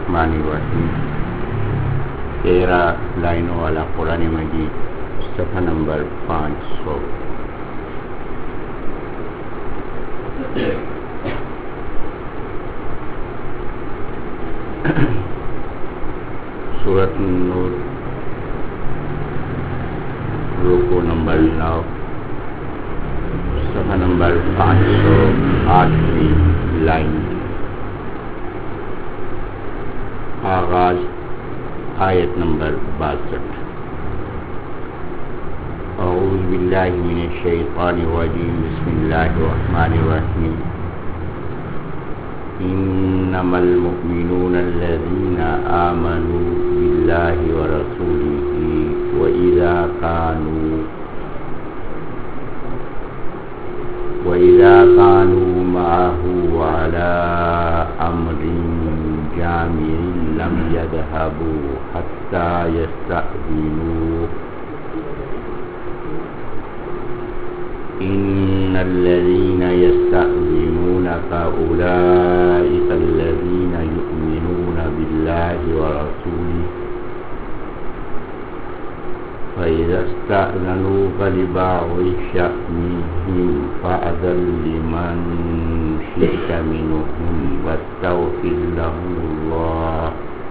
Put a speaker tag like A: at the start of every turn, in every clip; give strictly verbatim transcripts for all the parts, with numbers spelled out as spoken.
A: الرحمن الرحیم تیرہ لائنوں والا قرآن مجید صفحہ نمبر پانچ سو سورۃ النور رکوع نمبر نو صفحہ نمبر پانچ سو آٹھویں لائن آغاز آیت نمبر باسٹھ اعوذ باللہ من الشیطان الرجیم بسم اللہ الرحمن الرحیم انما المؤمنون الذین آمنوا باللہ ورسولہ وإذا كانوا وإذا كانوا معه على أمر جامع لم يذهبوا حتى يستأذنوه إن الذين يستأذنونك أولئك الذين يؤمنون بالله ورسوله فإذا استأذنوك لبعض شأنهم فأذن لمن شئت منهم واستغفر لهم الله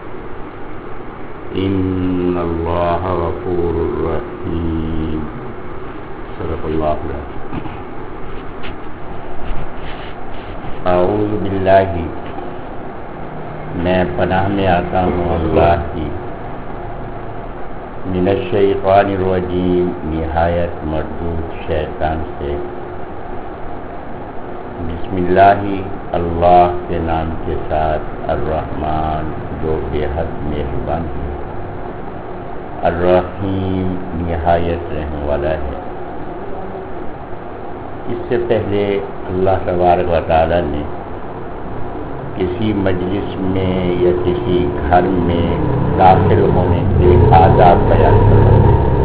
A: إن الله غفور رحيم صدق الله العظيم. اعوذ باللہ میں پناہ میں آتا ہوں اللہ کی من الشیطان الرجیم نہایت مردود شیطان سے. بسم اللہ اللہ کے نام کے ساتھ الرحمن جو بے حد مہربان ہے، الرحیم نہایت رحم والا ہے. اس سے پہلے اللہ تبارک و تعالی نے کسی مجلس میں یا کسی گھر میں داخل ہونے کے آداب بیان کرتے ہیں.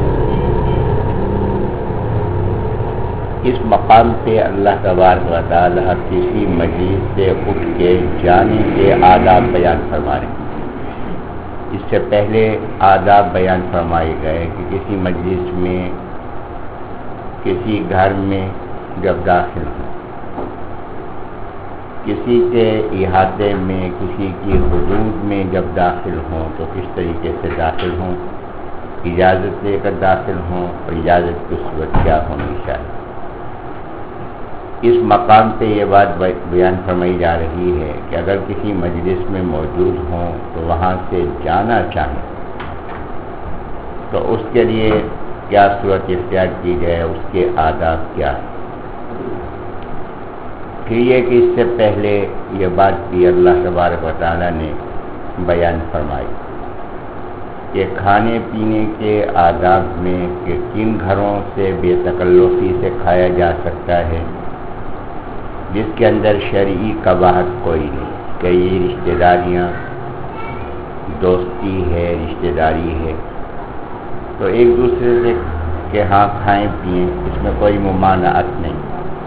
A: اس مقام پہ اللہ تبارک و تعالی کسی مجلس سے اٹھ کے جانے کے آداب بیان فرما رہے ہیں. اس سے پہلے آداب بیان فرمائے گئے کہ کسی مجلس میں کسی گھر میں جب داخل ہوں، کسی کے احاطے میں کسی کی حدود میں جب داخل ہوں تو کس طریقے سے داخل ہوں، اجازت لے کر داخل ہوں اور اجازت کی صورت کیا ہونی چاہیے. اس مقام پہ یہ بات بیان فرمائی جا رہی ہے کہ اگر کسی مجلس میں موجود ہوں تو وہاں سے جانا چاہیں تو اس کے لیے کیا صورت اختیار کی جائے، اس کے آداب کیا ہے. پھر یہ کہ اس سے پہلے یہ بات بھی اللہ تبارک و تعالیٰ نے بیان فرمائی کہ کھانے پینے کے آداب میں کہ کن گھروں سے بے تکلفی سے کھایا جا سکتا ہے جس کے اندر شرعی قباحت کوئی نہیں، کہ یہ رشتہ داریاں دوستی ہے، رشتہ داری ہے تو ایک دوسرے سے کہ ہاں کھائیں پئیں، اس میں کوئی ممانعت نہیں.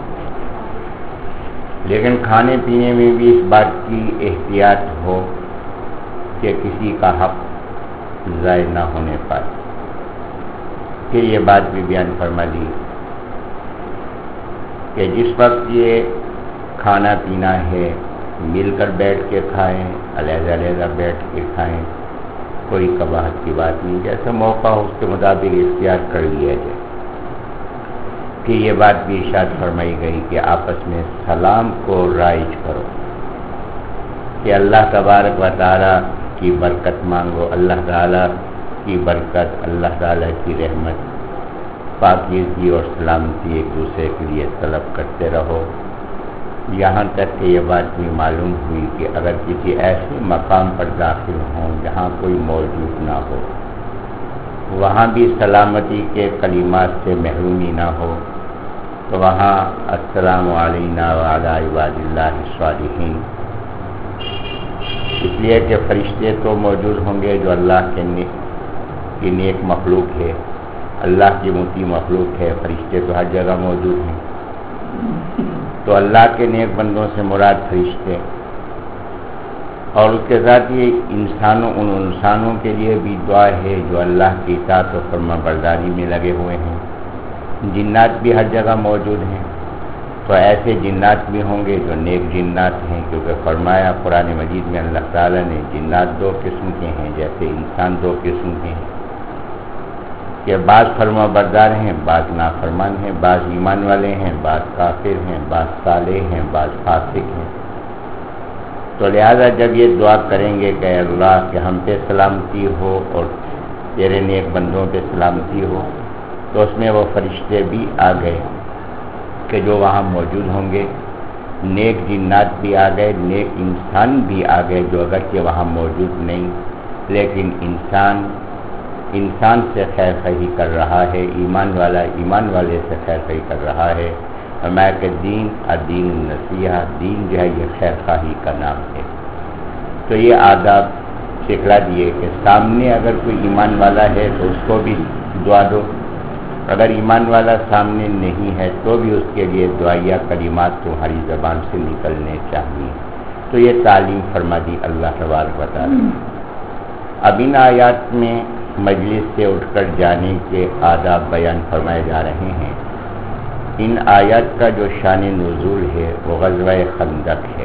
A: لیکن کھانے پینے میں بھی اس بات کی احتیاط ہو کہ کسی کا حق ضائع نہ ہونے پائے. پھر یہ بات بھی بیان فرما دی کہ جس وقت یہ کھانا پینا ہے مل کر بیٹھ کے کھائیں، علیحدہ علیحدہ بیٹھ کے کھائیں، کوئی قباحت کی بات نہیں، جیسا موقع ہو اس کے مطابق اختیار کر لیا جائے. کہ یہ بات بھی ارشاد فرمائی گئی کہ آپس میں سلام کو رائج کرو، کہ اللہ تبارک و تعالیٰ کی برکت مانگو، اللہ تعالیٰ کی برکت، اللہ تعالیٰ کی رحمت، پاکیزگی اور سلامتی ایک دوسرے کے لیے طلب کرتے رہو. یہاں تک کہ یہ بات بھی معلوم ہوئی کہ اگر کسی ایسے مقام پر داخل ہوں جہاں کوئی موجود نہ ہو، وہاں بھی سلامتی کے کلمات سے محرومی نہ ہو تو وہاں السلام علینا وعلی عباد اللہ الصالحین، اس لیے کہ فرشتے تو موجود ہوں گے جو اللہ کے کی نیک مخلوق ہے، اللہ کی مطیع مخلوق ہے، فرشتے تو ہر جگہ موجود ہیں. تو اللہ کے نیک بندوں سے مراد فرشتے، اور اس کے ساتھ یہ انسانوں ان انسانوں کے لیے بھی دعا ہے جو اللہ کی اطاعت و فرما برداری میں لگے ہوئے ہیں. جنات بھی ہر جگہ موجود ہیں، تو ایسے جنات بھی ہوں گے جو نیک جنات ہیں، کیونکہ فرمایا قرآن مجید میں اللہ تعالیٰ نے جنات دو قسم کے ہیں جیسے انسان دو قسم کے ہیں، کہ بعض فرما بردار ہیں، بعض نافرمان ہیں، بعض ایمان والے ہیں، بعض کافر ہیں، بعض صالح ہیں، بعض فاسق ہیں. تو لہذا جب یہ دعا کریں گے کہ اللہ کہ ہم پہ سلامتی ہو اور تیرے نیک بندوں پہ سلامتی ہو، تو اس میں وہ فرشتے بھی آ گئے کہ جو وہاں موجود ہوں گے، نیک جنات بھی آ گئے، نیک انسان بھی آ گئے جو اگرچہ وہاں موجود نہیں، لیکن انسان انسان سے خیر خواہی کر رہا ہے، ایمان والا ایمان والے سے خیر خواہی کر رہا ہے. فرمایا کہ دین الدین النصیحہ، دین جو ہے یہ خیر خواہی کا نام ہے. تو یہ آداب سکھلا دیے کہ سامنے اگر کوئی ایمان والا ہے تو اس کو بھی دعا دو، اگر ایمان والا سامنے نہیں ہے تو بھی اس کے لیے دعائیہ کلمات تمہاری زبان سے نکلنے چاہیے. تو یہ تعلیم فرما دی اللہ تبارک و تعالی. اب ان آیات میں مجلس سے اٹھ کر جانے کے آداب بیان فرمائے جا رہے ہیں. ان آیات کا جو شان نزول ہے وہ غزوہ خندق ہے.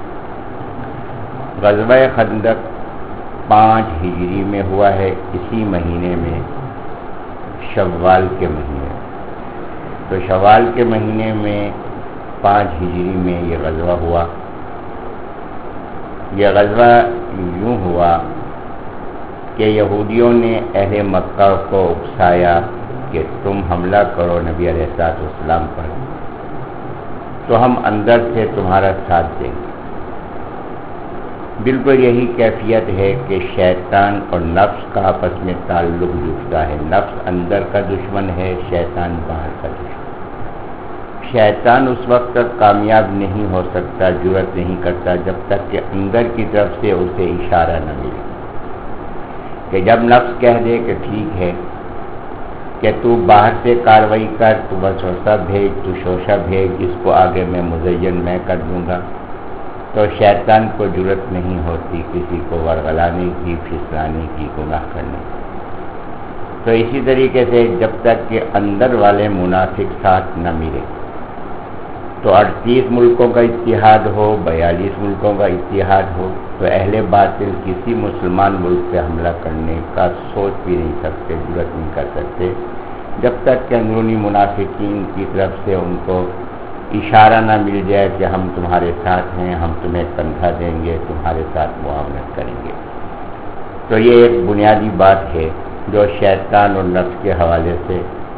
A: غزوہ خندق پانچ ہجری میں ہوا ہے، اسی مہینے میں شوال کے مہینے. تو شوال کے مہینے میں پانچ ہجری میں یہ غزوہ ہوا. یہ غزوہ یوں ہوا کہ یہودیوں نے اہل مکہ کو اکسایا کہ تم حملہ کرو نبی علیہ الصلوۃ والسلام پر، تو ہم اندر سے تمہارا ساتھ دیں گے. بالکل یہی کیفیت ہے کہ شیطان اور نفس کا آپس میں تعلق جڑتا ہے. نفس اندر کا دشمن ہے، شیطان باہر کا دشمن. شیطان اس وقت تک کامیاب نہیں ہو سکتا، جرأت نہیں کرتا جب تک کہ اندر کی طرف سے اسے اشارہ نہ ملے. کہ جب نفس کہہ دے کہ ٹھیک ہے کہ تو باہر سے کاروائی کر، تو وسوسہ بھیج، تو شوشہ بھیج، اس کو آگے میں مزین میں کر دوں گا، تو شیطان کو جرأت نہیں ہوتی کسی کو ورغلانے کی، پھسلانے کی، گناہ کرنے کی. تو اسی طریقے سے جب تک کہ اندر والے منافق ساتھ نہ ملے، تو اڑتیس ملکوں کا اتحاد ہو، بیالیس ملکوں کا اتحاد ہو، تو اہل باطل کسی مسلمان ملک پہ حملہ کرنے کا سوچ بھی نہیں سکتے، جرأت نہیں کر سکتے، جب تک کہ اندرونی منافقین کی طرف سے ان کو اشارہ نہ مل جائے کہ ہم تمہارے ساتھ ہیں، ہم تمہیں کندھا دیں گے، تمہارے ساتھ معاونت کریں گے. تو یہ ایک بنیادی بات ہے جو شیطان اور نفس کے حوالے سے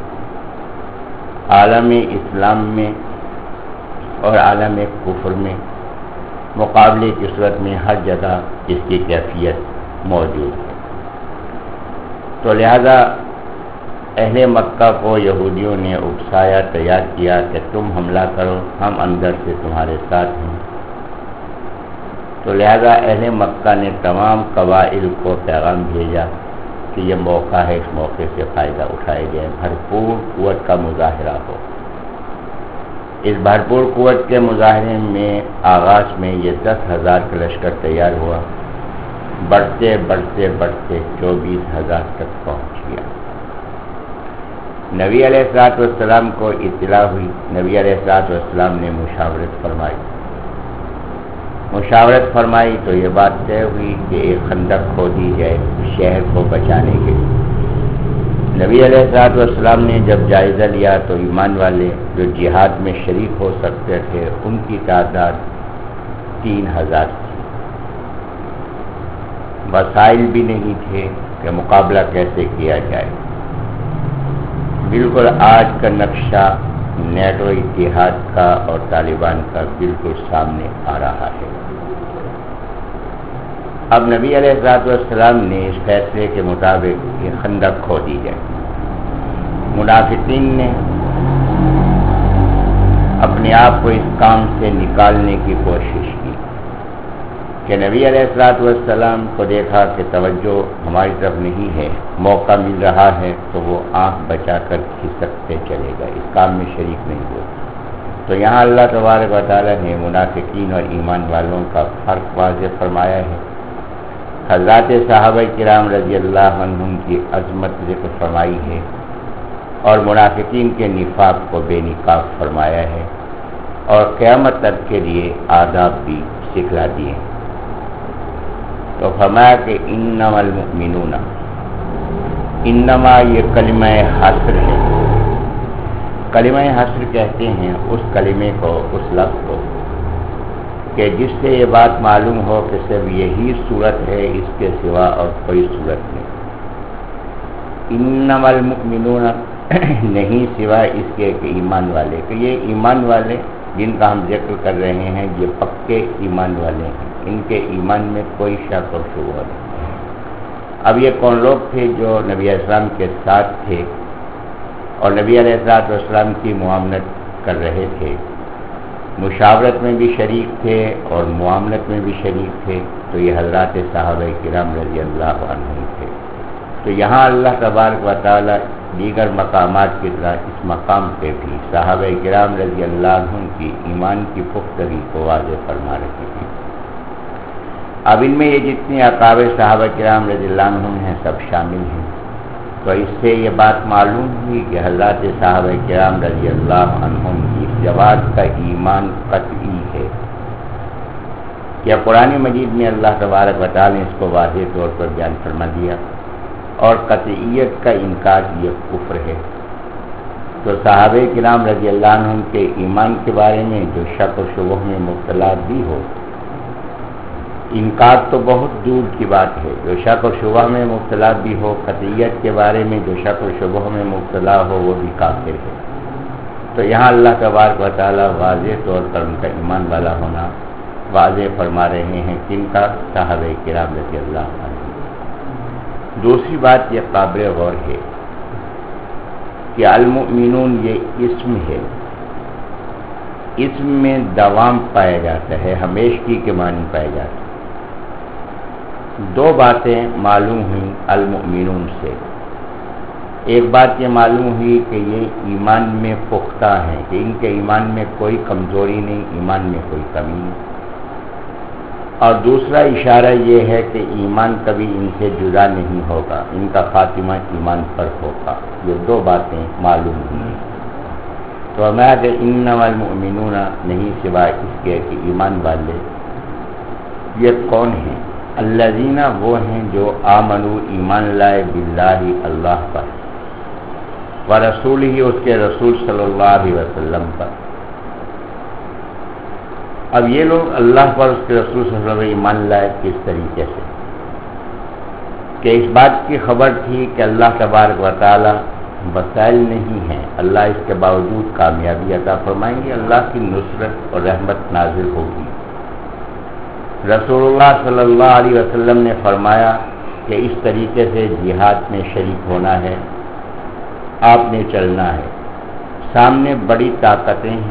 A: عالم اسلام میں اور عالم کفر میں مقابلے کی صورت میں ہر جگہ اس کی کیفیت موجود ہے. تو لہذا اہل مکہ کو یہودیوں نے اکسایا، تیار کیا کہ تم حملہ کرو، ہم اندر سے تمہارے ساتھ ہیں. تو لہذا اہل مکہ نے تمام قبائل کو پیغام بھیجا کہ یہ موقع ہے، اس موقع سے فائدہ اٹھائے جائے، بھرپور قوت کا مظاہرہ ہو. اس بھرپور قوت کے مظاہرے میں آغاز میں یہ دس ہزار کا لشکر تیار ہوا، بڑھتے بڑھتے بڑھتے چوبیس ہزار تک پہنچ گیا. نبی علیہ الصلوۃ والسلام کو اطلاع ہوئی، نبی علیہ الصلوۃ والسلام نے مشاورت فرمائی. مشاورت فرمائی تو یہ بات طے ہوئی کہ ایک خندق کھودی جائے شہر کو بچانے کے لیے. نبی علیہ الصلوۃ والسلام نے جب جائزہ لیا تو ایمان والے جو جہاد میں شریک ہو سکتے تھے ان کی تعداد تین ہزار تھی. وسائل بھی نہیں تھے کہ مقابلہ کیسے کیا جائے. بالکل آج کا نقشہ نیٹو اتحاد کا اور طالبان کا بالکل سامنے آ رہا ہے. اب نبی علیہ الصلوۃ والسلام نے اس فیصلے کے مطابق یہ خندق کھودی جائے. منافقین نے اپنے آپ کو اس کام سے نکالنے کی کوشش کی کہ نبی علیہ الصلوۃ والسلام کو دیکھا کہ توجہ ہماری طرف نہیں ہے، موقع مل رہا ہے، تو وہ آنکھ بچا کر کھسکتے چلے گئے، اس کام میں شریک نہیں ہوئے. تو یہاں اللہ تبارک و تعالیٰ نے منافقین اور ایمان والوں کا فرق واضح فرمایا ہے. حضرات صحابہ کرام رضی اللہ عنہم کی عظمت ذکر فرمائی ہے اور منافقین کے نفاق کو بے نقاب فرمایا ہے اور قیامت تک کے لیے آداب بھی سکھلا دیے. تو فرمایا کہ انما المؤمنون، انما یہ کلمہ حصر ہے. کلمہ حصر کہتے ہیں اس کلمے کو، اس لفظ کو کہ جس سے یہ بات معلوم ہو کہ صرف یہی صورت ہے، اس کے سوا اور کوئی صورت نہیں. انما المؤمنون نہیں سوائے اس کے کہ ایمان والے، کہ یہ ایمان والے جن کا ہم ذکر کر رہے ہیں یہ پکے ایمان والے ہیں، ان کے ایمان میں کوئی شک اور شبہ نہیں. اب یہ کون لوگ تھے جو نبی علیہ السلام کے ساتھ تھے اور نبی علیہ السلام کی معاملت کر رہے تھے، مشاورت میں بھی شریک تھے اور معاملت میں بھی شریک تھے، تو یہ حضرات صحابہ کرام رضی اللہ عنہم تھے. تو یہاں اللہ تبارک و تعالی دیگر مقامات کی طرح اس مقام پہ بھی صحابہ کرام رضی اللہ عنہم کی ایمان کی پختگی کو واضح فرما رہے ہیں. اب ان میں یہ جتنے اکابر صحابہ کرام رضی اللہ عنہم ہیں سب شامل ہیں. تو اس سے یہ بات معلوم ہوئی کہ حضرات صحابہ کرام رضی اللہ عنہم کی جواد کا ایمان قطعی ہے. کیا قرآن مجید میں اللہ تبارک و تعالی نے اس کو واضح طور پر بیان فرما دیا اور قطعیت کا انکار یہ کفر ہے. تو صحابہ کرام رضی اللہ عنہم کے ایمان کے بارے میں جو شک و شبہ میں مبتلا بھی ہو، انکار تو بہت دور کی بات ہے، جو شک و شبہ میں مبتلا بھی ہو، قطعیت کے بارے میں جو شک و شبہ میں مبتلا ہو وہ بھی کافر ہے. تو یہاں اللہ تبارک و تعالی واضح طور پر ان کا ایمان والا ہونا واضح فرما رہے ہیں. کن کا؟ صحابہ کرام رضی اللہ عنہ. دوسری بات یہ قابل غور ہے کہ المؤمنون یہ اسم ہے، اسم میں دوام پایا جاتا ہے، ہمیشگی کے معنی پائے جاتے ہیں. دو باتیں معلوم ہوئیں المؤمنون سے. ایک بات یہ معلوم ہوئی کہ یہ ایمان میں پختہ ہیں، کہ ان کے ایمان میں کوئی کمزوری نہیں، ایمان میں کوئی کمی نہیں. اور دوسرا اشارہ یہ ہے کہ ایمان کبھی ان سے جدا نہیں ہوگا، ان کا خاتمہ ایمان پر ہوگا. یہ دو باتیں معلوم ہوئی. تو ہمیں کہ انما المؤمنون نہیں سوائے اس کے کہ ایمان والے. یہ کون ہیں؟ الذین وہ ہیں جو آمنوا ایمان لائے باللہ اللہ پر، ورسولہ اس کے رسول صلی اللہ علیہ وسلم پر. اب یہ لوگ اللہ پر اس کے رسول صلی اللہ علیہ وسلم ایمان لائے کس طریقے سے؟ کہ اس بات کی خبر تھی کہ اللہ تبارک و تعالی وسائل نہیں ہیں، اللہ اس کے باوجود کامیابی عطا فرمائیں گے، اللہ کی نصرت اور رحمت نازل ہوگی. رسول اللہ صلی اللہ علیہ وسلم نے فرمایا کہ اس طریقے سے جہاد میں شریک ہونا ہے، آپ نے چلنا ہے. سامنے بڑی طاقتیں ہیں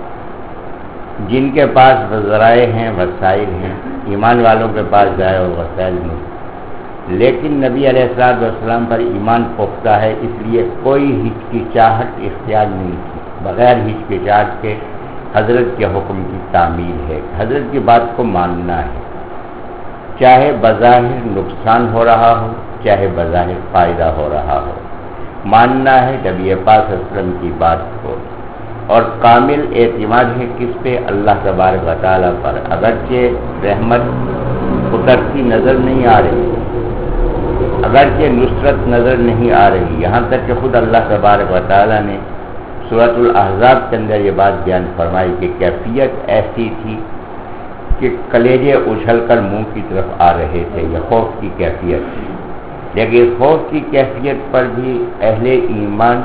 A: جن کے پاس ذرائع ہیں، وسائل ہیں. ایمان والوں کے پاس ذرائع اور وسائل نہیں، لیکن نبی علیہ الصلوۃ والسلام پر ایمان پختہ ہے، اس لیے کوئی ہچکچاہٹ اختیار نہیں کی. بغیر ہچکچاہٹ کے حضرت کے حکم کی تعمیل ہے، حضرت کی بات کو ماننا ہے، چاہے بظاہر نقصان ہو رہا ہو، چاہے بظاہر فائدہ ہو رہا ہو. ماننا ہے نبی پاک صلی اللہ علیہ وسلم کی بات کو، اور کامل اعتماد ہے کس پہ؟ اللہ تبارک و تعالیٰ پر. اگرچہ رحمت اترتی نظر نہیں آ رہی، اگرچہ نصرت نظر نہیں آ رہی، یہاں تک کہ خود اللہ تبارک و تعالیٰ نے سورۃ الاحزاب کے اندر یہ بات بیان فرمائی کہ کیفیت ایسی تھی کہ کلیجے اچھل کر منہ کی طرف آ رہے تھے. یہ خوف کی کیفیت تھی، لیکن اس خوف کی کیفیت پر بھی اہل ایمان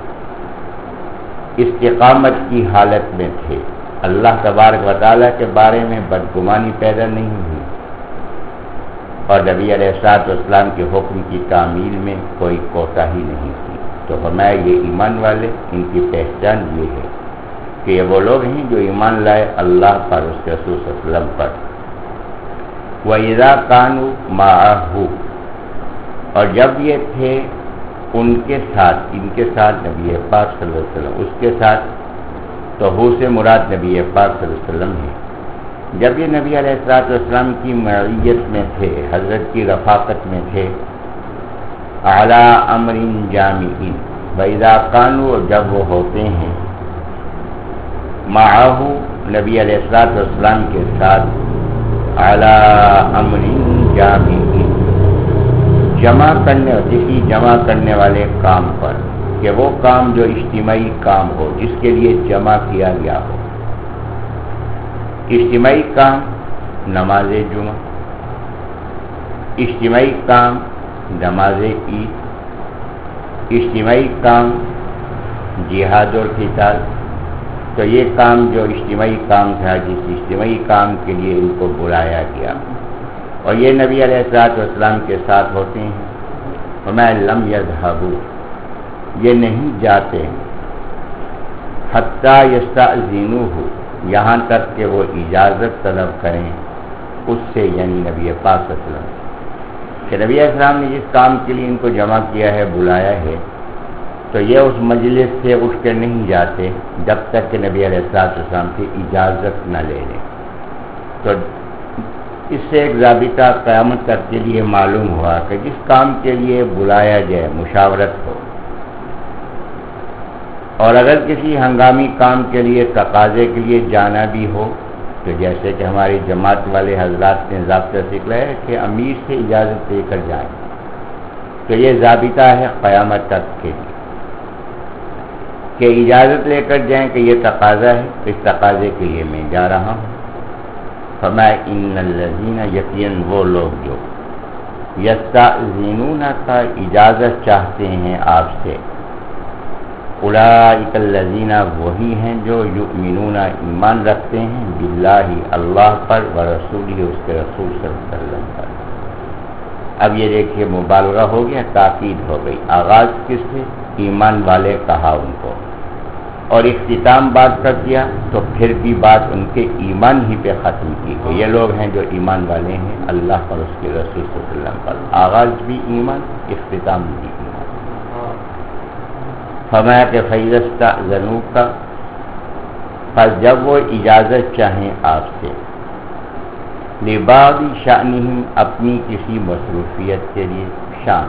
A: استقامت کی حالت میں تھے. اللہ تبارک و تعالیٰ کے بارے میں بدگمانی پیدا نہیں ہوئی اور نبی علیہ الصلوۃ والسلام کے حکم کی تعمیل میں کوئی کوتاہی نہیں کی. تو فرمایا یہ ایمان والے، ان کی پہچان یہ ہے کہ یہ وہ لوگ ہیں جو ایمان لائے اللہ پر، اس کے رسول صلی اللہ علیہ وسلم پر. وَإِذَا كَانُوا مَعَهُ، اور جب یہ تھے ان کے ساتھ، ان کے ساتھ نبی پاک صلی اللہ علیہ وسلم، اس کے ساتھ تو ہو سے مراد نبی پاک صلی اللہ علیہ وسلم ہے۔ جب یہ نبی علیہ الصلوۃ والسلام کی معیت میں تھے، حضرت کی رفاقت میں تھے، اعلی امر جامع وَإِذَا كَانُوا جب وہ ہوتے ہیں معاہو نبی علیہ الصلوۃ والسلام کے ساتھ اعلی امر جامع جمع کرنے کسی جمع کرنے والے کام پر، کہ وہ کام جو اجتماعی کام ہو، جس کے لیے جمع کیا گیا ہو۔ اجتماعی کام نماز جمعہ، اجتماعی کام نماز عید، اجتماعی کام جہاد اور قتال۔ تو یہ کام جو اجتماعی کام تھا، جس اجتماعی کام کے لیے ان کو بلایا گیا، اور یہ نبی علیہ الصلوۃ والسلام کے ساتھ ہوتے ہیں۔ وَمَا لَمْ يَذْهَبُوا یہ نہیں جاتے حتیٰ یستأذنوہ یہاں تک کہ وہ اجازت طلب کریں اس سے، یعنی نبی پاک صلی اللہ علیہ وسلم، کہ نبی علیہ السلام نے جس کام کے لیے ان کو جمع کیا ہے، بلایا ہے، تو یہ اس مجلس سے اٹھ کر نہیں جاتے جب تک کہ نبی علیہ السلام کی اجازت نہ لے لیں۔ تو اس سے ایک ضابطہ قیامت تک کے لیے معلوم ہوا کہ جس کام کے لیے بلایا جائے، مشاورت ہو، اور اگر کسی ہنگامی کام کے لیے، تقاضے کے لیے جانا بھی ہو، تو جیسے کہ ہماری جماعت والے حضرات نے ضابطہ سکھلایا ہے کہ امیر سے اجازت لے کر جائیں، تو یہ ضابطہ ہے قیامت تک کے لیے کہ اجازت لے کر جائیں کہ یہ تقاضا ہے، اس تقاضے کے لیے میں جا رہا ہوں۔ فرمایا ان الذین یقین وہ لوگ جو یستأذنون کا اجازت چاہتے ہیں آپ سے، اولئک الذین وہی ہیں جو یؤمنون ایمان رکھتے ہیں باللہ اللہ پر، ورسولہ اس کے رسول صلی اللہ علیہ وسلم پر۔ اب یہ دیکھیے مبالغہ ہو گیا، تاکید ہو گئی، آغاز کس سے؟ ایمان والے کہا ان کو، اور اختتام بات کر دیا تو پھر بھی بات ان کے ایمان ہی پہ ختم کی کہ یہ لوگ ہیں جو ایمان والے ہیں اللہ پر، اس کے رسول صلی اللہ علیہ وسلم پر۔ آغاز بھی ایمان، اختتام بھی ایمان۔ فرمایا کہ فَإِذَا اسْتَأْذَنُوكَ پس جب وہ اجازت چاہیں آپ سے، لِبَعْضِ شَأْنِهِمْ اپنی کسی مصروفیت کے لیے، شان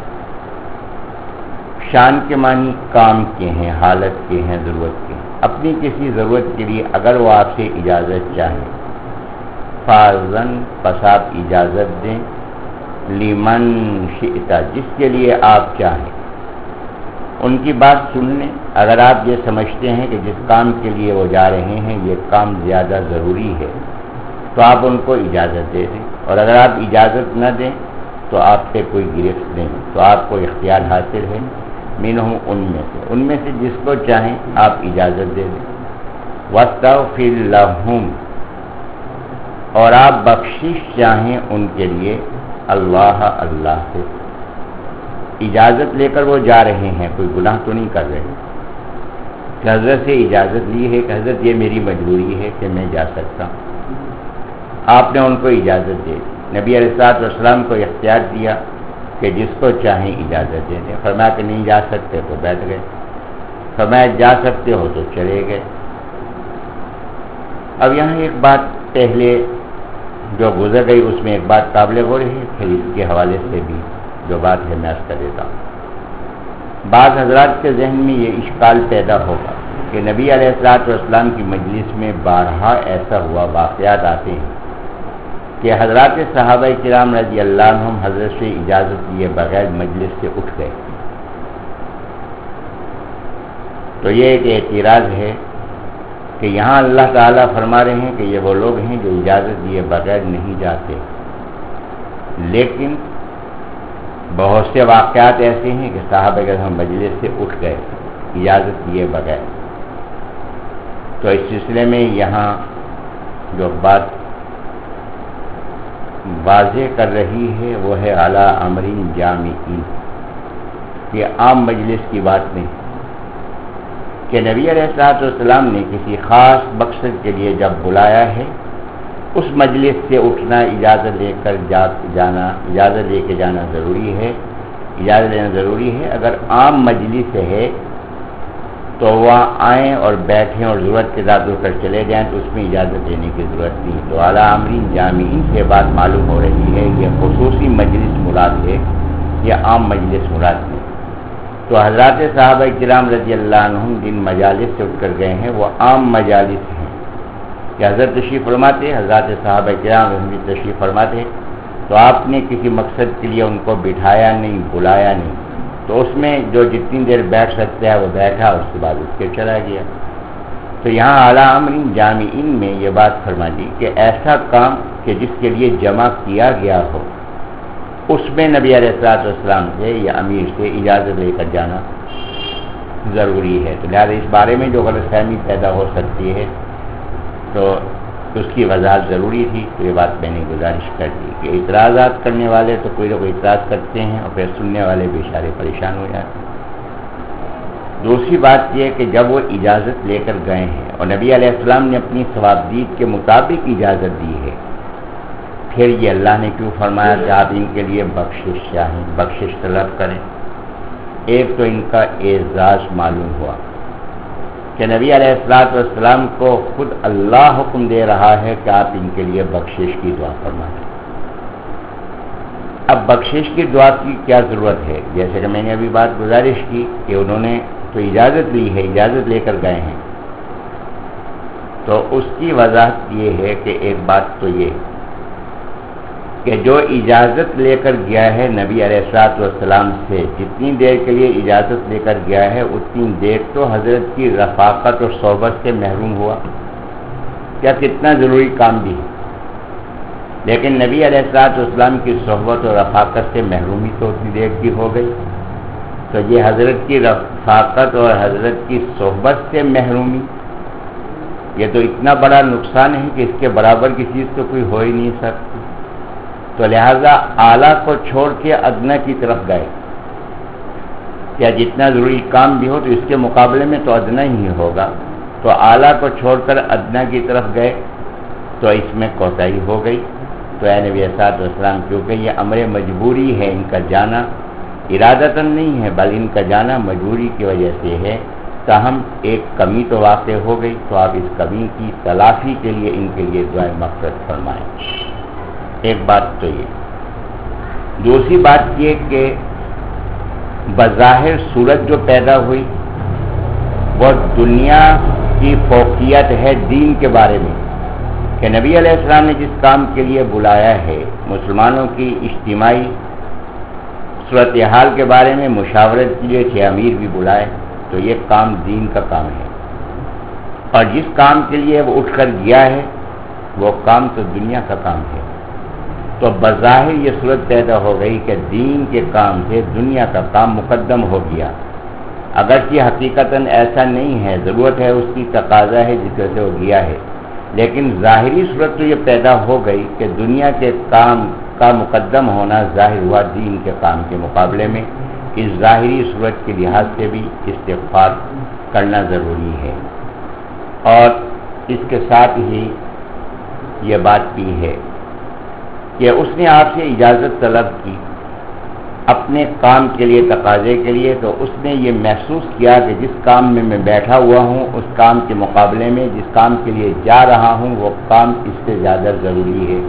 A: شان کے معنی کام کے ہیں، حالت کے ہیں، ضرورت کے ہیں، اپنی کسی ضرورت کے لیے اگر وہ آپ سے اجازت چاہیں، فَأْذَن پس آپ اجازت دیں، لِمَنْ شِئْتَ جس کے لیے آپ چاہیں، ان کی بات سن لیں۔ اگر آپ یہ سمجھتے ہیں کہ جس کام کے لیے وہ جا رہے ہیں یہ کام زیادہ ضروری ہے، تو آپ ان کو اجازت دے دیں، اور اگر آپ اجازت نہ دیں تو آپ سے کوئی گرفت نہیں، تو آپ کو اختیار حاصل ہے منہم ان میں سے، ان میں سے جس کو چاہیں آپ اجازت دے دیں۔ وَاسْتَغْفِرْ لَهُمْ اور آپ بخشش چاہیں ان کے لیے، اللہ اللہ سے، اجازت لے کر وہ جا رہے ہیں، کوئی گناہ تو نہیں کر رہے، کہ حضرت سے اجازت لی ہے کہ حضرت یہ میری مجبوری ہے کہ میں جا سکتا ہوں، آپ نے ان کو اجازت دے دی۔ نبی علیہ الصلوۃ والسلام کو اختیار دیا کہ جس کو چاہیں اجازت دے دیں۔ فرمایا کہ نہیں جا سکتے تو بیٹھ گئے، فرمایا جا سکتے ہو تو چلے گئے۔ اب یہاں ایک بات پہلے جو گزر گئی اس میں ایک بات قابل غور ہے، پھر اس کے حوالے سے بھی جو بات ہے میں عرض کر دیتا ہوں۔ بعض حضرات کے ذہن میں یہ اشکال پیدا ہوگا کہ نبی علیہ الصلوۃ والسلام کی مجلس میں بارہا ایسا ہوا، واقعات آتے ہیں کہ حضرات صحابہ کرام رضی اللہ عنہم حضرت سے اجازت لیے بغیر مجلس سے اٹھ گئے۔ تو یہ ایک اعتراض ہے کہ یہاں اللہ تعالیٰ فرما رہے ہیں کہ یہ وہ لوگ ہیں جو اجازت دیے بغیر نہیں جاتے، لیکن بہت سے واقعات ایسے ہیں کہ صحابہ کرام مجلس سے اٹھ گئے اجازت دیے بغیر۔ تو اس سلسلے میں یہاں جو بات واضح کر رہی ہے وہ ہے اعلیٰ امرین جامعین، یہ عام مجلس کی بات نہیں کہ نبی علیہ الصلوۃ والسلام نے کسی خاص مقصد کے لیے جب بلایا ہے اس مجلس سے اٹھنا، اجازت لے کر جا جانا اجازت لے کے جانا ضروری ہے، اجازت لینا ضروری ہے۔ اگر عام مجلس ہے تو وہاں آئیں اور بیٹھیں اور ضرورت کے ساتھ اٹھ کر چلے جائیں تو اس میں اجازت دینے کی ضرورت نہیں. تو اعلیٰ امرین جامعین سے بات معلوم ہو رہی ہے یہ خصوصی مجلس مراد ہے یا عام مجلس مراد ہے. تو حضرات صحابہ کرام رضی اللہ عنہم جن مجالس سے اٹھ کر گئے ہیں وہ عام مجالس ہیں کہ حضرت تشریف فرماتے حضرات صحابہ کرام رضی تشریف فرماتے تو آپ نے کسی مقصد کے لیے ان کو بٹھایا نہیں, بلایا نہیں, تو اس میں جو جتنی دیر بیٹھ سکتا ہے وہ بیٹھا, اس کے بعد اس کے چلا گیا. تو یہاں اعلیٰ امرین جامعین میں یہ بات فرما دی کہ ایسا کام کہ جس کے لیے جمع کیا گیا ہو اس میں نبی علیہ الصلوۃ والسلام سے یا امیر سے اجازت لے کر جانا ضروری ہے. تو لہٰذا اس بارے میں جو غلط فہمی پیدا ہو سکتی ہے تو اس کی وضاحت ضروری تھی. تو یہ بات میں نے گزارش کر دی کہ اعتراضات کرنے والے تو کوئی نہ کوئی اعتراض کرتے ہیں اور پھر سننے والے بیچارے پریشان ہو جاتے ہیں. دوسری بات یہ کہ جب وہ اجازت لے کر گئے ہیں اور نبی علیہ السلام نے اپنی ثوابدید کے مطابق اجازت دی ہے, پھر یہ اللہ نے کیوں فرمایا کہ آپ ان کے لیے بخشش چاہیں, بخشش طلب کریں؟ ایک تو ان کا اعزاز معلوم ہوا کہ نبی علیہ الصلوۃ والسلام کو خود اللہ حکم دے رہا ہے کہ آپ ان کے لیے بخشش کی دعا فرمائیں. اب بخشش کی دعا کی کیا ضرورت ہے؟ جیسے کہ میں نے ابھی بات گزارش کی کہ انہوں نے تو اجازت لی ہے, اجازت لے کر گئے ہیں. تو اس کی وضاحت یہ ہے کہ ایک بات تو یہ کہ جو اجازت لے کر گیا ہے نبی علیہ الصلوۃ والسلام سے, جتنی دیر کے لیے اجازت لے کر گیا ہے اتنی دیر تو حضرت کی رفاقت اور صحبت سے محروم ہوا. کیا کتنا ضروری کام بھی ہے, لیکن نبی علیہ الصلوۃ والسلام کی صحبت اور رفاقت سے محرومی تو اتنی دیر کی ہو گئی. تو یہ حضرت کی رفاقت اور حضرت کی صحبت سے محرومی یہ تو اتنا بڑا نقصان ہے کہ اس کے برابر کی چیز تو کوئی ہو ہی نہیں سکتی. تو لہذا اعلیٰ کو چھوڑ کے ادنیٰ کی طرف گئے. کیا جتنا ضروری کام بھی ہو تو اس کے مقابلے میں تو ادنیٰ ہی ہوگا. تو اعلیٰ کو چھوڑ کر ادنیٰ کی طرف گئے تو اس میں کوتاہی ہو گئی. تو اے نبی علیہ السلام کیونکہ یہ امر مجبوری ہے, ان کا جانا ارادتاً نہیں ہے بلکہ ان کا جانا مجبوری کی وجہ سے ہے, تاہم ایک کمی تو واقع ہو گئی. تو آپ اس کمی کی تلافی کے لیے ان کے لیے دعائے مغفرت فرمائیں. ایک بات تو یہ. دوسری بات یہ کہ بظاہر صورت جو پیدا ہوئی وہ دنیا کی فوقیت ہے دین کے بارے میں کہ نبی علیہ السلام نے جس کام کے لیے بلایا ہے, مسلمانوں کی اجتماعی صورتحال کے بارے میں مشاورت کے لیے چھ امیر بھی بلائے, تو یہ کام دین کا کام ہے. اور جس کام کے لیے وہ اٹھ کر گیا ہے وہ کام تو دنیا کا کام ہے. تو بظاہر یہ صورت پیدا ہو گئی کہ دین کے کام سے دنیا کا کام مقدم ہو گیا, اگرچہ حقیقتاً ایسا نہیں ہے, ضرورت ہے اس کی تقاضا ہے جس وجہ سے وہ گیا ہے, لیکن ظاہری صورت تو یہ پیدا ہو گئی کہ دنیا کے کام کا مقدم ہونا ظاہر ہوا دین کے کام کے مقابلے میں. اس ظاہری صورت کے لحاظ سے بھی استغفار کرنا ضروری ہے. اور اس کے ساتھ ہی یہ بات بھی ہے کہ اس نے آپ سے اجازت طلب کی اپنے کام کے لیے, تقاضے کے لیے, تو اس نے یہ محسوس کیا کہ جس کام میں میں بیٹھا ہوا ہوں اس کام کے مقابلے میں جس کام کے لیے جا رہا ہوں وہ کام اس سے زیادہ ضروری ہے.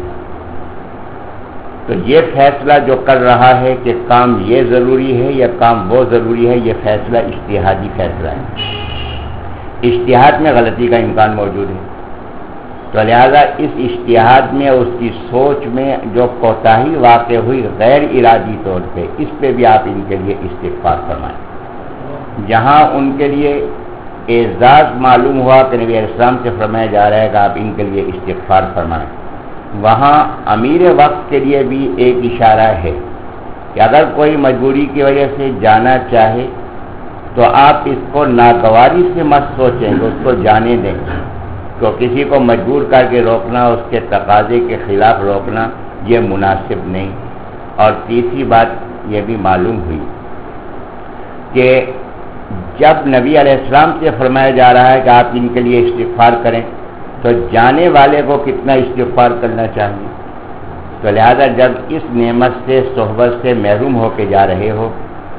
A: تو یہ فیصلہ جو کر رہا ہے کہ کام یہ ضروری ہے یا کام وہ ضروری ہے, یہ فیصلہ اجتہادی فیصلہ ہے. اجتہاد میں غلطی کا امکان موجود ہے. تو لہذا اس اجتہاد میں اس کی سوچ میں جو کوتاہی واقع ہوئی غیر ارادی طور پہ, اس پہ بھی آپ ان کے لیے استغفار فرمائیں. جہاں ان کے لیے اعزاز معلوم ہوا کہ نبی علیہ السلام سے فرمایا جا رہا ہے کہ آپ ان کے لیے استغفار فرمائیں, وہاں امیر وقت کے لیے بھی ایک اشارہ ہے کہ اگر کوئی مجبوری کی وجہ سے جانا چاہے تو آپ اس کو ناگواری سے مت سوچیں کہ اس کو جانے دیں. تو کسی کو مجبور کر کے روکنا, اس کے تقاضے کے خلاف روکنا یہ مناسب نہیں. اور تیسری بات یہ بھی معلوم ہوئی کہ جب نبی علیہ السلام سے فرمایا جا رہا ہے کہ آپ ان کے لیے استغفار کریں تو جانے والے کو کتنا استغفار کرنا چاہیے. تو لہذا جب اس نعمت سے صحبت سے محروم ہو کے جا رہے ہو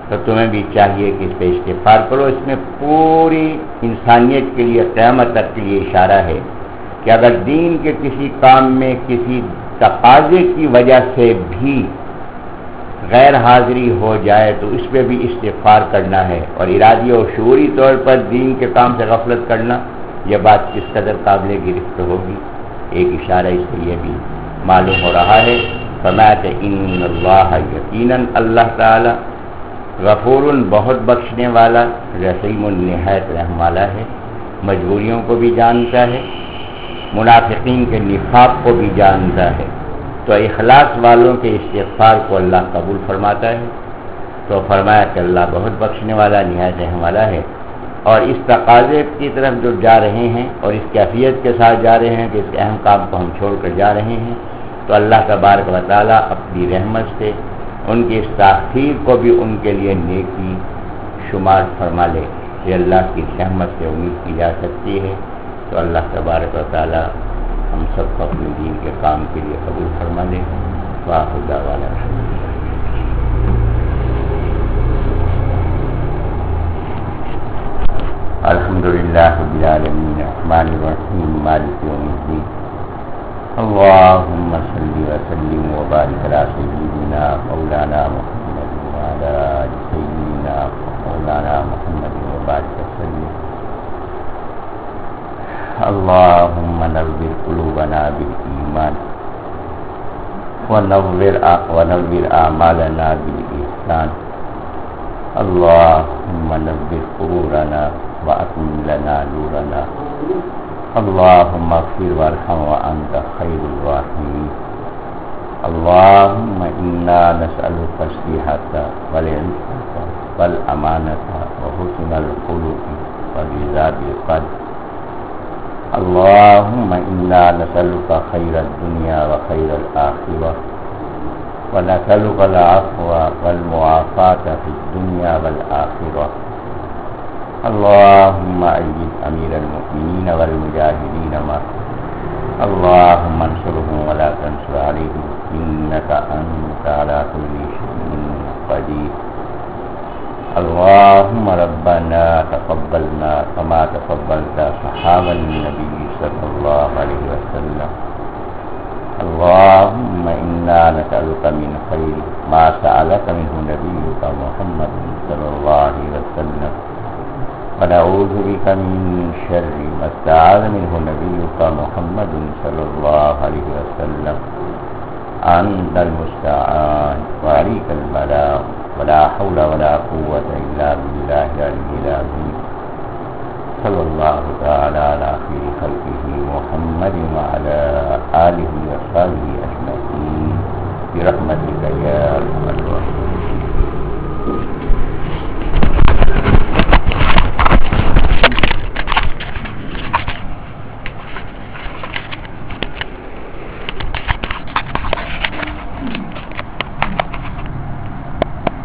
A: تو تمہیں بھی چاہیے کہ اس پہ استغفار کرو. اس میں پوری انسانیت کے لیے قیامت تک کے لیے اشارہ ہے کہ اگر دین کے کسی کام میں کسی تقاضے کی وجہ سے بھی غیر حاضری ہو جائے تو اس پہ بھی استغفار کرنا ہے. اور ارادی اور شعوری طور پر دین کے کام سے غفلت کرنا، یہ بات کس قدر قابل گرفت ہوگی. ایک اشارہ اس سے یہ بھی معلوم ہو رہا ہے. فرمایا کہ ان اللہ یقیناً اللہ تعالی غفور بہت بخشنے والا، رحیم نہایت رحم والا ہے. مجبوریوں کو بھی جانتا ہے، منافقین کے نفاق کو بھی جانتا ہے. تو اخلاص والوں کے استغفار کو اللہ قبول فرماتا ہے. تو فرمایا کہ اللہ بہت بخشنے والا، نہایت رحم والا ہے. اور اس تقاضے کی طرف جو جا رہے ہیں اور اس کیفیت کے ساتھ جا رہے ہیں کہ اس اہم کام کو ہم چھوڑ کر جا رہے ہیں، تو اللہ تبارک و تعالیٰ اپنی رحمت سے ان کی اس تاخیر کو بھی ان کے لیے نیکی شمار فرما لے. یہ اللہ کی رحمت سے امید کی جا سکتی ہے. تو اللہ تبارک و تعالیٰ ہم سب کو اپنے دین کے کام کے لیے قبول فرما لے. وآخر دعوانا الحمدللہ رب العالمین الرحمن الرحیم مالک یوم الدین. اللہم صلی وسلم وبارک علی سیدنا مولانا محمد وعلی آل سیدنا مولانا محمد وبارک وسلم. اللہم نور قلوبنا بالایمان ونور ونور اعمالنا بالاحسان. اللہم نور قبورنا واتمم لنا نورنا. اللہم اغفر وارحم وانت خیر الراحمین. اللہم انا نسألک الصحة والعفة والامانة وحسن الخلق والرضا بالقدر. اللہم انا نسألک خیر الدنیا وخیر الآخرة ونسألک العفو والمعافاة في الدنيا والآخرة. اللهم أيد أمير المؤمنين والمجاهدين معه. اللهم انصرهم ولا تنصر عليهم إنك أنت على كل شيء قدير. اللهم ربنا تقبلنا كما تقبلت أصحاب النبي صلى الله عليه وسلم. اللهم إنا نسألك من خير ما سألك منه نبيك محمد صلى الله عليه وسلم، ونعوذ بك من شر ما استعاذ منه نبيك محمد صلى الله عليه وسلم. أنت المستعان وعليك البلاغ ولا حول ولا قوة إلا بالله العلي العظيم. صلى الله تعالى